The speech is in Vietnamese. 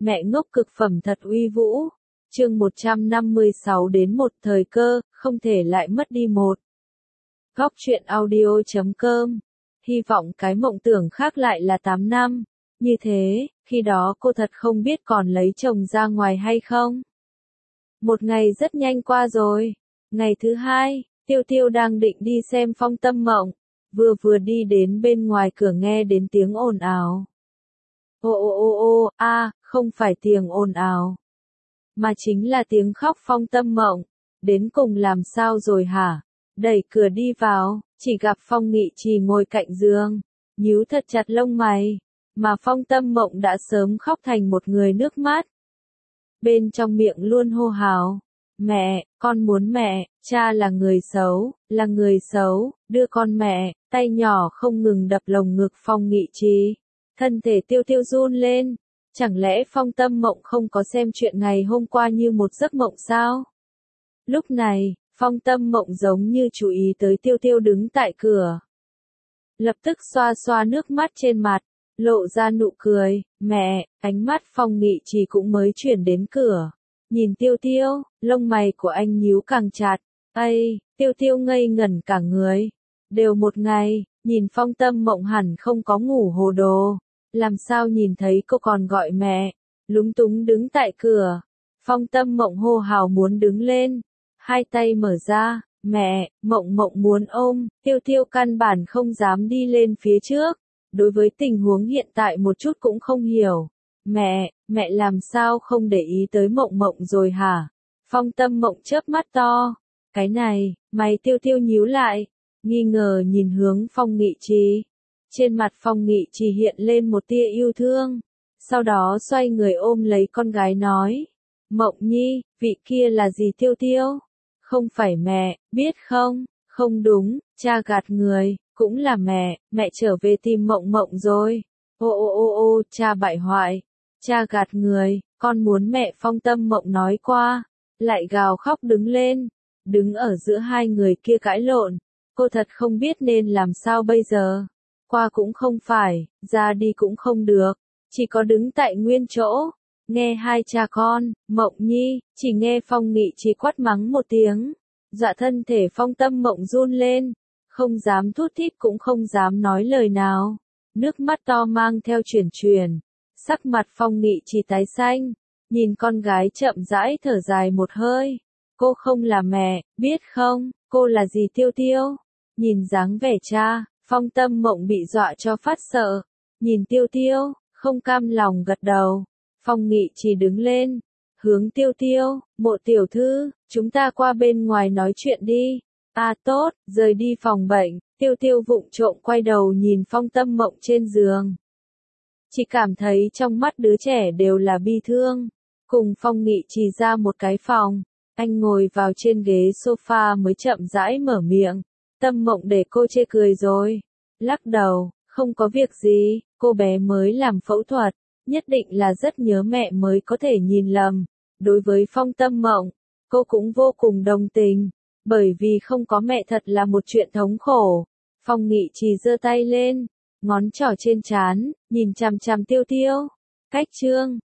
Mẹ ngốc cực phẩm thật uy vũ. Chương 156 đến một thời cơ, không thể lại mất đi một. Góc truyện audio.com. Hy vọng cái mộng tưởng khác lại là 8 năm. Như thế, khi đó cô thật không biết còn lấy chồng ra ngoài hay không. Một ngày rất nhanh qua rồi. Ngày thứ hai, Tiêu Tiêu đang định đi xem Phong Tâm Mộng. Vừa đi đến bên ngoài cửa nghe đến tiếng ồn ào. Không phải tiếng ồn ào, mà chính là tiếng khóc Phong Tâm Mộng. Đến cùng làm sao rồi hả? Đẩy cửa đi vào, chỉ gặp Phong Nghị Trì ngồi cạnh giường, nhíu thật chặt lông mày, mà Phong Tâm Mộng đã sớm khóc thành một người nước mắt. Bên trong miệng luôn hô hào, mẹ, con muốn mẹ, cha là người xấu, đưa con mẹ, tay nhỏ không ngừng đập lồng ngực Phong Nghị Trì. Thân thể Tiêu Tiêu run lên, chẳng lẽ Phong Tâm Mộng không có xem chuyện ngày hôm qua như một giấc mộng sao? Lúc này, Phong Tâm Mộng giống như chú ý tới Tiêu Tiêu đứng tại cửa. Lập tức xoa xoa nước mắt trên mặt, lộ ra nụ cười, mẹ, ánh mắt Phong Nghị Trì cũng mới chuyển đến cửa. Nhìn Tiêu Tiêu, lông mày của anh nhíu càng chặt, Tiêu Tiêu ngây ngẩn cả người. Đều một ngày, nhìn Phong Tâm Mộng hẳn không có ngủ hồ đồ. Làm sao nhìn thấy cô còn gọi mẹ, lúng túng đứng tại cửa. Phong Tâm Mộng hô hào muốn đứng lên, hai tay mở ra, mẹ, Mộng Mộng muốn ôm, Tiêu Tiêu căn bản không dám đi lên phía trước. Đối với tình huống hiện tại một chút cũng không hiểu. Mẹ làm sao không để ý tới Mộng Mộng rồi hả? Phong Tâm Mộng chớp mắt to. Cái này, mày Tiêu Tiêu nhíu lại, nghi ngờ nhìn hướng Phong Nghị Trì. Trên mặt Phong Nghị Trì hiện lên một tia yêu thương, sau đó xoay người ôm lấy con gái nói, Mộng Nhi, vị kia là gì Tiêu Tiêu? Không phải mẹ, biết không? Không đúng, cha gạt người, cũng là mẹ trở về tìm Mộng Mộng rồi. Cha bại hoại, cha gạt người, con muốn mẹ. Phong Tâm Mộng nói qua, lại gào khóc đứng lên, đứng ở giữa hai người kia cãi lộn, cô thật không biết nên làm sao bây giờ. Qua cũng không phải, ra đi cũng không được, chỉ có đứng tại nguyên chỗ. Nghe hai cha con, Mộng Nhi, chỉ nghe Phong Nghị Trì quát mắng một tiếng, dọa thân thể Phong Tâm Mộng run lên, không dám thút thít cũng không dám nói lời nào. Nước mắt to mang theo chuyển, sắc mặt Phong Nghị Trì tái xanh, nhìn con gái chậm rãi thở dài một hơi. Cô không là mẹ, biết không, cô là gì Tiêu Tiêu? Nhìn dáng vẻ cha, Phong Tâm Mộng bị dọa cho phát sợ, nhìn Tiêu Tiêu, không cam lòng gật đầu. Phong Nghị Trì đứng lên, hướng Tiêu Tiêu, Mộ tiểu thư, chúng ta qua bên ngoài nói chuyện đi. Tốt, rời đi phòng bệnh, Tiêu Tiêu vụng trộm quay đầu nhìn Phong Tâm Mộng trên giường. Chỉ cảm thấy trong mắt đứa trẻ đều là bi thương. Cùng Phong Nghị Trì ra một cái phòng, anh ngồi vào trên ghế sofa mới chậm rãi mở miệng. Tâm Mộng để cô chê cười rồi. Lắc đầu, không có việc gì, cô bé mới làm phẫu thuật, nhất định là rất nhớ mẹ mới có thể nhìn lầm. Đối với Phong Tâm Mộng, cô cũng vô cùng đồng tình, bởi vì không có mẹ thật là một chuyện thống khổ. Phong Nghị Trì giơ tay lên, ngón trỏ trên trán, nhìn chằm chằm Tiêu Tiêu. Cách chương